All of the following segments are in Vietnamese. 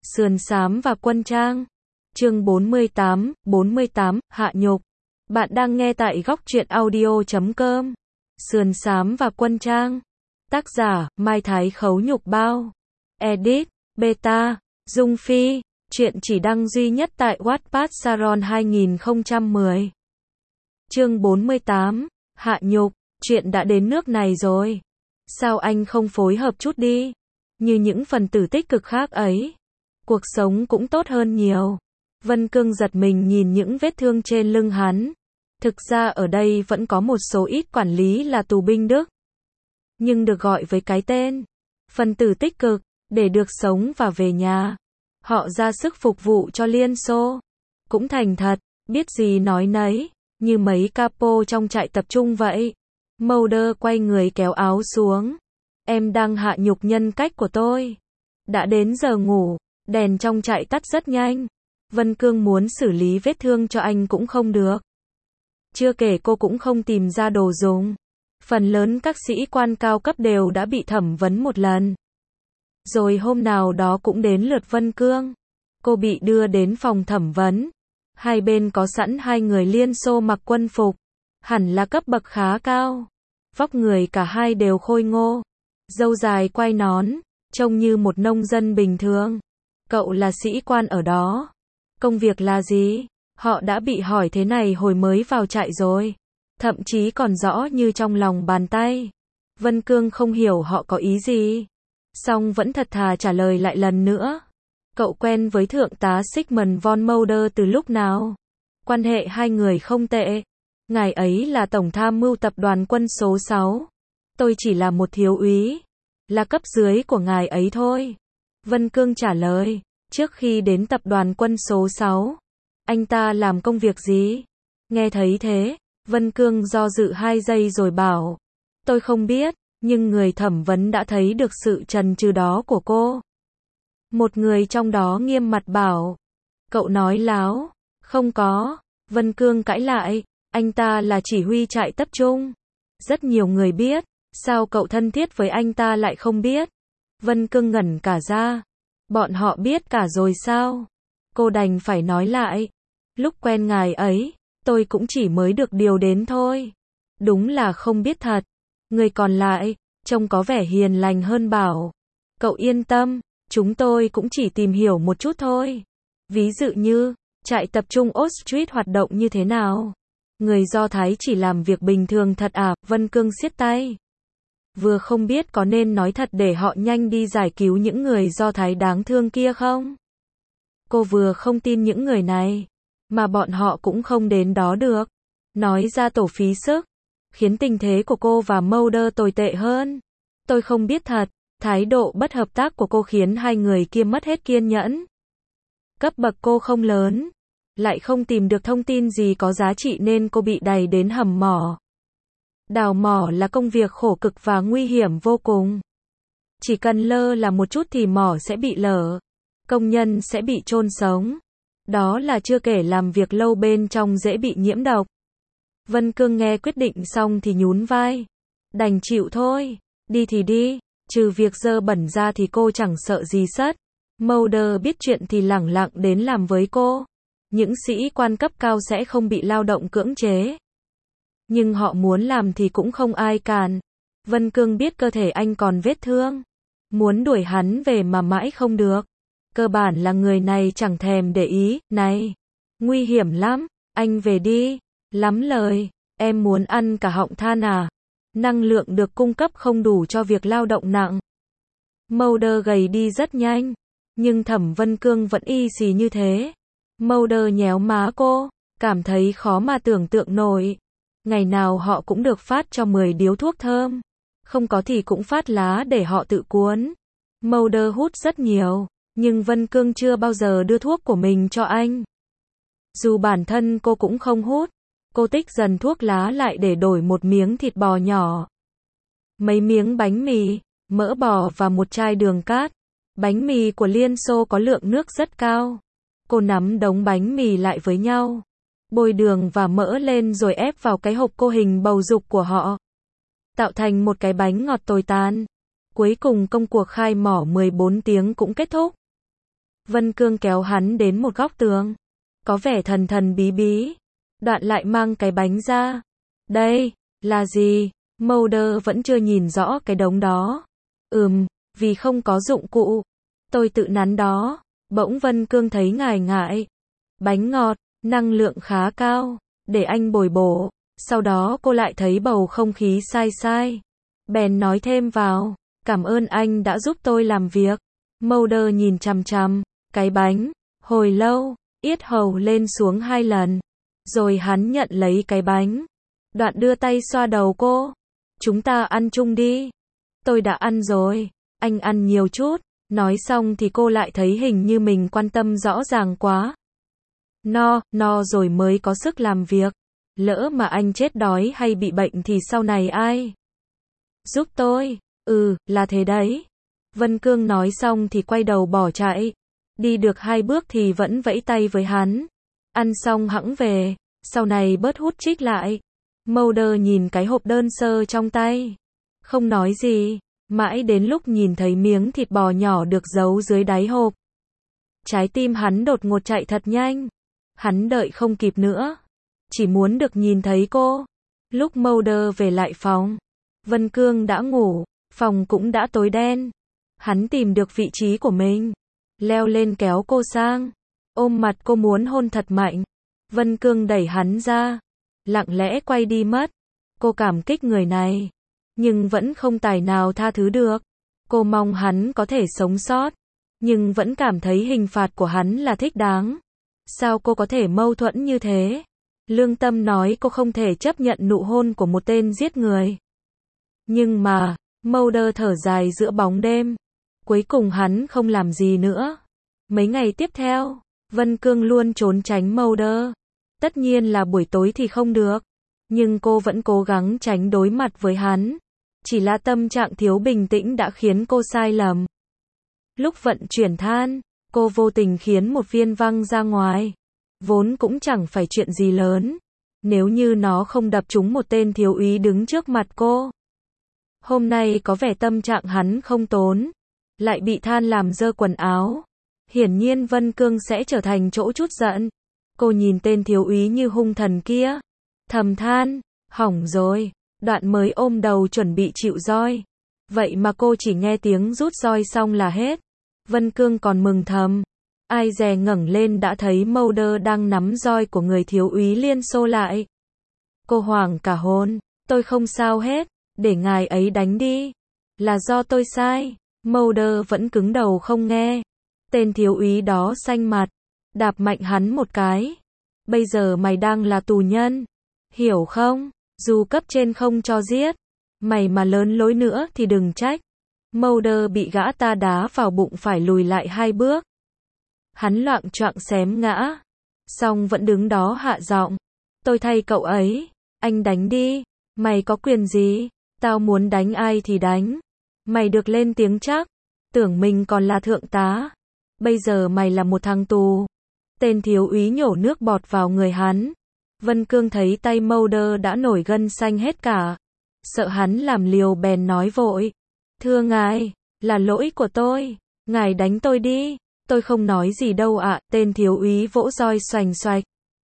Sườn xám và quân trang. Chương 48, hạ nhục. Bạn đang nghe tại góc truyện audio.com. Sườn xám và quân trang. Tác giả, Mai Thái Khấu Nhục Bao. Edit, Beta, Dung Phi. Chuyện chỉ đăng duy nhất tại Wattpad Saron 2010. Chương 48, hạ nhục. Chuyện đã đến nước này rồi. Sao anh không phối hợp chút đi? Như những phần tử tích cực khác ấy. Cuộc sống cũng tốt hơn nhiều. Vân Cương giật mình nhìn những vết thương trên lưng hắn. Thực ra ở đây vẫn có một số ít quản lý là tù binh Đức. Nhưng được gọi với cái tên phần tử tích cực, để được sống và về nhà. Họ ra sức phục vụ cho Liên Xô. Cũng thành thật, biết gì nói nấy, như mấy capo trong trại tập trung vậy. Mulder quay người kéo áo xuống. Em đang hạ nhục nhân cách của tôi. Đã đến giờ ngủ, đèn trong trại tắt rất nhanh. Vân Cương muốn xử lý vết thương cho anh cũng không được. Chưa kể cô cũng không tìm ra đồ dùng. Phần lớn các sĩ quan cao cấp đều đã bị thẩm vấn một lần. Rồi hôm nào đó cũng đến lượt Vân Cương. Cô bị đưa đến phòng thẩm vấn. Hai bên có sẵn hai người Liên Xô mặc quân phục. Hẳn là cấp bậc khá cao. Vóc người cả hai đều khôi ngô. Râu dài quai nón, trông như một nông dân bình thường. Cậu là sĩ quan ở đó. Công việc là gì? Họ đã bị hỏi thế này hồi mới vào trại rồi. Thậm chí còn rõ như trong lòng bàn tay. Vân Cương không hiểu họ có ý gì. Song vẫn thật thà trả lời lại lần nữa. Cậu quen với thượng tá Sigmund von Mulder từ lúc nào? Quan hệ hai người không tệ. Ngài ấy là tổng tham mưu tập đoàn quân số 6. Tôi chỉ là một thiếu úy. Là cấp dưới của ngài ấy thôi. Vân Cương trả lời. Trước khi đến tập đoàn quân số 6, anh ta làm công việc gì? Nghe thấy thế, Vân Cương do dự 2 giây rồi bảo. Tôi không biết, nhưng người thẩm vấn đã thấy được sự chần chừ đó của cô. Một người trong đó nghiêm mặt bảo. Cậu nói láo. Không có. Vân Cương cãi lại. Anh ta là chỉ huy trại tập trung. Rất nhiều người biết. Sao cậu thân thiết với anh ta lại không biết? Vân Cương ngẩn cả ra. Bọn họ biết cả rồi sao? Cô đành phải nói lại. Lúc quen ngài ấy, tôi cũng chỉ mới được điều đến thôi. Đúng là không biết thật. Người còn lại, trông có vẻ hiền lành hơn bảo. Cậu yên tâm, chúng tôi cũng chỉ tìm hiểu một chút thôi. Ví dụ như, trại tập trung Auschwitz hoạt động như thế nào? Người Do Thái chỉ làm việc bình thường thật à? Vân Cương siết tay. Vừa không biết có nên nói thật để họ nhanh đi giải cứu những người Do Thái đáng thương kia không? Cô vừa không tin những người này, mà bọn họ cũng không đến đó được. Nói ra tổ phí sức, khiến tình thế của cô và Mulder tồi tệ hơn. Tôi không biết thật, thái độ bất hợp tác của cô khiến hai người kia mất hết kiên nhẫn. Cấp bậc cô không lớn, lại không tìm được thông tin gì có giá trị nên cô bị đày đến hầm mỏ. Đào mỏ là công việc khổ cực và nguy hiểm vô cùng. Chỉ cần lơ là một chút thì mỏ sẽ bị lở. Công nhân sẽ bị chôn sống. Đó là chưa kể làm việc lâu bên trong dễ bị nhiễm độc. Vân Cương nghe quyết định xong thì nhún vai. Đành chịu thôi. Đi thì đi. Trừ việc dơ bẩn ra thì cô chẳng sợ gì sất. Mulder biết chuyện thì lẳng lặng đến làm với cô. Những sĩ quan cấp cao sẽ không bị lao động cưỡng chế. Nhưng họ muốn làm thì cũng không ai cản. Vân Cương biết cơ thể anh còn vết thương. Muốn đuổi hắn về mà mãi không được. Cơ bản là người này chẳng thèm để ý. Này, nguy hiểm lắm, anh về đi. Lắm lời, em muốn ăn cả họng than à? Năng lượng được cung cấp không đủ cho việc lao động nặng. Mulder gầy đi rất nhanh. Nhưng Thẩm Vân Cương vẫn y xì như thế. Mulder nhéo má cô. Cảm thấy khó mà tưởng tượng nổi. Ngày nào họ cũng được phát cho 10 điếu thuốc thơm. Không có thì cũng phát lá để họ tự cuốn. Mulder hút rất nhiều. Nhưng Vân Cương chưa bao giờ đưa thuốc của mình cho anh. Dù bản thân cô cũng không hút. Cô tích dần thuốc lá lại để đổi một miếng thịt bò nhỏ. Mấy miếng bánh mì, mỡ bò và một chai đường cát. Bánh mì của Liên Xô có lượng nước rất cao. Cô nắm đống bánh mì lại với nhau. Bôi đường và mỡ lên rồi ép vào cái hộp cô hình bầu dục của họ. Tạo thành một cái bánh ngọt tồi tàn. Cuối cùng công cuộc khai mỏ 14 tiếng cũng kết thúc. Vân Cương kéo hắn đến một góc tường. Có vẻ thần thần bí bí. Đoạn lại mang cái bánh ra. Đây, là gì? Mulder vẫn chưa nhìn rõ cái đống đó. Vì không có dụng cụ. Tôi tự nắn đó. Bỗng Vân Cương thấy ngại ngại. Bánh ngọt, năng lượng khá cao. Để anh bồi bổ. Sau đó cô lại thấy bầu không khí sai sai. Bèn nói thêm vào. Cảm ơn anh đã giúp tôi làm việc. Mulder nhìn chằm chằm cái bánh. Hồi lâu, yết hầu lên xuống 2 lần. Rồi hắn nhận lấy cái bánh. Đoạn đưa tay xoa đầu cô. Chúng ta ăn chung đi. Tôi đã ăn rồi. Anh ăn nhiều chút. Nói xong thì cô lại thấy hình như mình quan tâm rõ ràng quá. No rồi mới có sức làm việc. Lỡ mà anh chết đói hay bị bệnh thì sau này ai giúp tôi? Là thế đấy. Vân Cương nói xong thì quay đầu bỏ chạy. Đi được 2 bước thì vẫn vẫy tay với hắn. Ăn xong hẵng về. Sau này bớt hút chích lại. Mulder nhìn cái hộp đơn sơ trong tay. Không nói gì. Mãi đến lúc nhìn thấy miếng thịt bò nhỏ được giấu dưới đáy hộp. Trái tim hắn đột ngột chạy thật nhanh. Hắn đợi không kịp nữa. Chỉ muốn được nhìn thấy cô. Lúc Mulder về lại phòng. Vân Cương đã ngủ. Phòng cũng đã tối đen. Hắn tìm được vị trí của mình. Leo lên kéo cô sang. Ôm mặt cô muốn hôn thật mạnh. Vân Cương đẩy hắn ra. Lặng lẽ quay đi mất. Cô cảm kích người này. Nhưng vẫn không tài nào tha thứ được. Cô mong hắn có thể sống sót. Nhưng vẫn cảm thấy hình phạt của hắn là thích đáng. Sao cô có thể mâu thuẫn như thế? Lương tâm nói cô không thể chấp nhận nụ hôn của một tên giết người. Nhưng mà, Mulder thở dài giữa bóng đêm. Cuối cùng hắn không làm gì nữa. Mấy ngày tiếp theo, Vân Cương luôn trốn tránh Mulder. Tất nhiên là buổi tối thì không được. Nhưng cô vẫn cố gắng tránh đối mặt với hắn. Chỉ là tâm trạng thiếu bình tĩnh đã khiến cô sai lầm. Lúc vận chuyển than, cô vô tình khiến một viên văng ra ngoài. Vốn cũng chẳng phải chuyện gì lớn. Nếu như nó không đập trúng một tên thiếu úy đứng trước mặt cô. Hôm nay có vẻ tâm trạng hắn không tốn. Lại bị than làm dơ quần áo. Hiển nhiên Vân Cương sẽ trở thành chỗ trút giận. Cô nhìn tên thiếu úy như hung thần kia. Thầm than, hỏng rồi. Đoạn mới ôm đầu chuẩn bị chịu roi. Vậy mà cô chỉ nghe tiếng rút roi xong là hết. Vân Cương còn mừng thầm. Ai dè ngẩng lên đã thấy Mulder đang nắm roi của người thiếu úy liên xô lại. Cô hoảng cả hồn. Tôi không sao hết. Để ngài ấy đánh đi. Là do tôi sai. Mulder vẫn cứng đầu không nghe. Tên thiếu úy đó xanh mặt. Đạp mạnh hắn một cái. Bây giờ mày đang là tù nhân. Hiểu không? Dù cấp trên không cho giết. Mày mà lớn lối nữa thì đừng trách. Mulder bị gã ta đá vào bụng phải lùi lại 2 bước. Hắn loạng choạng xém ngã. Xong vẫn đứng đó hạ giọng. Tôi thay cậu ấy. Anh đánh đi. Mày có quyền gì? Tao muốn đánh ai thì đánh. Mày được lên tiếng chắc. Tưởng mình còn là thượng tá. Bây giờ mày là một thằng tù. Tên thiếu úy nhổ nước bọt vào người hắn. Vân Cương thấy tay Mulder đã nổi gân xanh hết cả. Sợ hắn làm liều bèn nói vội. Thưa ngài, là lỗi của tôi. Ngài đánh tôi đi. Tôi không nói gì đâu ạ. Tên thiếu úy vỗ roi xoành xoạch.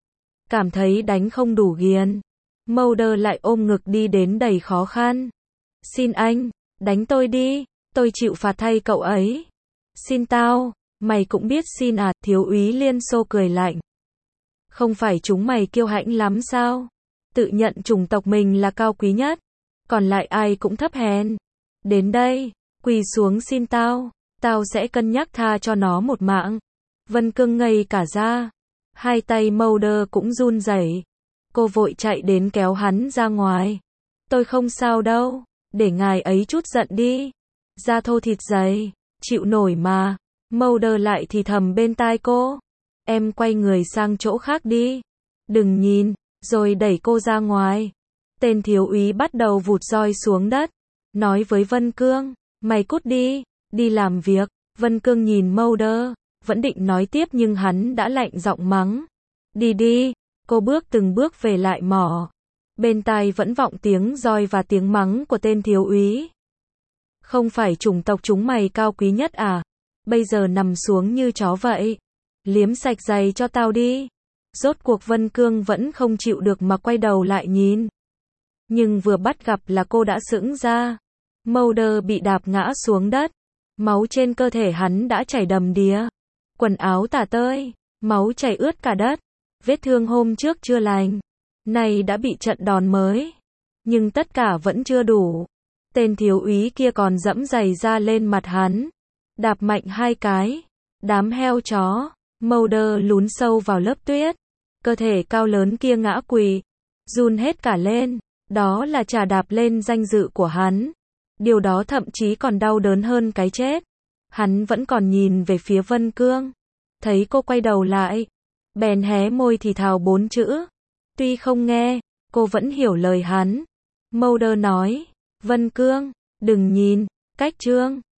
Cảm thấy đánh không đủ ghiền. Mulder lại ôm ngực đi đến đầy khó khăn. Xin anh, đánh tôi đi. Tôi chịu phạt thay cậu ấy. Xin tao, mày cũng biết xin à. Thiếu úy liên xô cười lạnh. Không phải chúng mày kiêu hãnh lắm sao? Tự nhận chủng tộc mình là cao quý nhất. Còn lại ai cũng thấp hèn. Đến đây, quỳ xuống xin tao. Tao sẽ cân nhắc tha cho nó một mạng. Vân Cương ngây cả ra. Hai tay Mulder cũng run rẩy. Cô vội chạy đến kéo hắn ra ngoài. Tôi không sao đâu. Để ngài ấy chút giận đi. Da thô thịt dày. Chịu nổi mà. Mulder lại thì thầm bên tai cô. Em quay người sang chỗ khác đi. Đừng nhìn. Rồi đẩy cô ra ngoài. Tên thiếu úy bắt đầu vụt roi xuống đất. Nói với Vân Cương. Mày cút đi. Đi làm việc. Vân Cương nhìn Mulder. Vẫn định nói tiếp nhưng hắn đã lạnh giọng mắng. Đi đi. Cô bước từng bước về lại mỏ. Bên tai vẫn vọng tiếng roi và tiếng mắng của tên thiếu úy. Không phải chủng tộc chúng mày cao quý nhất à? bây giờ nằm xuống như chó vậy. Liếm sạch giày cho tao đi. Rốt cuộc Vân Cương vẫn không chịu được mà quay đầu lại nhìn. Nhưng vừa bắt gặp là cô đã sững ra. Mulder bị đạp ngã xuống đất. Máu trên cơ thể hắn đã chảy đầm đìa. Quần áo tả tơi, máu chảy ướt cả đất. Vết thương hôm trước chưa lành, nay đã bị trận đòn mới. Nhưng tất cả vẫn chưa đủ. Tên thiếu úy kia còn giẫm giày ra lên mặt hắn. Đạp mạnh 2 cái. Đám heo chó. Mulder lún sâu vào lớp tuyết. Cơ thể cao lớn kia ngã quỳ. Run hết cả lên. Đó là trà đạp lên danh dự của hắn. Điều đó thậm chí còn đau đớn hơn cái chết. Hắn vẫn còn nhìn về phía Vân Cương. Thấy cô quay đầu lại. Bèn hé môi thì thào 4 chữ. Tuy không nghe, cô vẫn hiểu lời hắn. Mulder nói. Vân Cương, đừng nhìn. Cách Trương.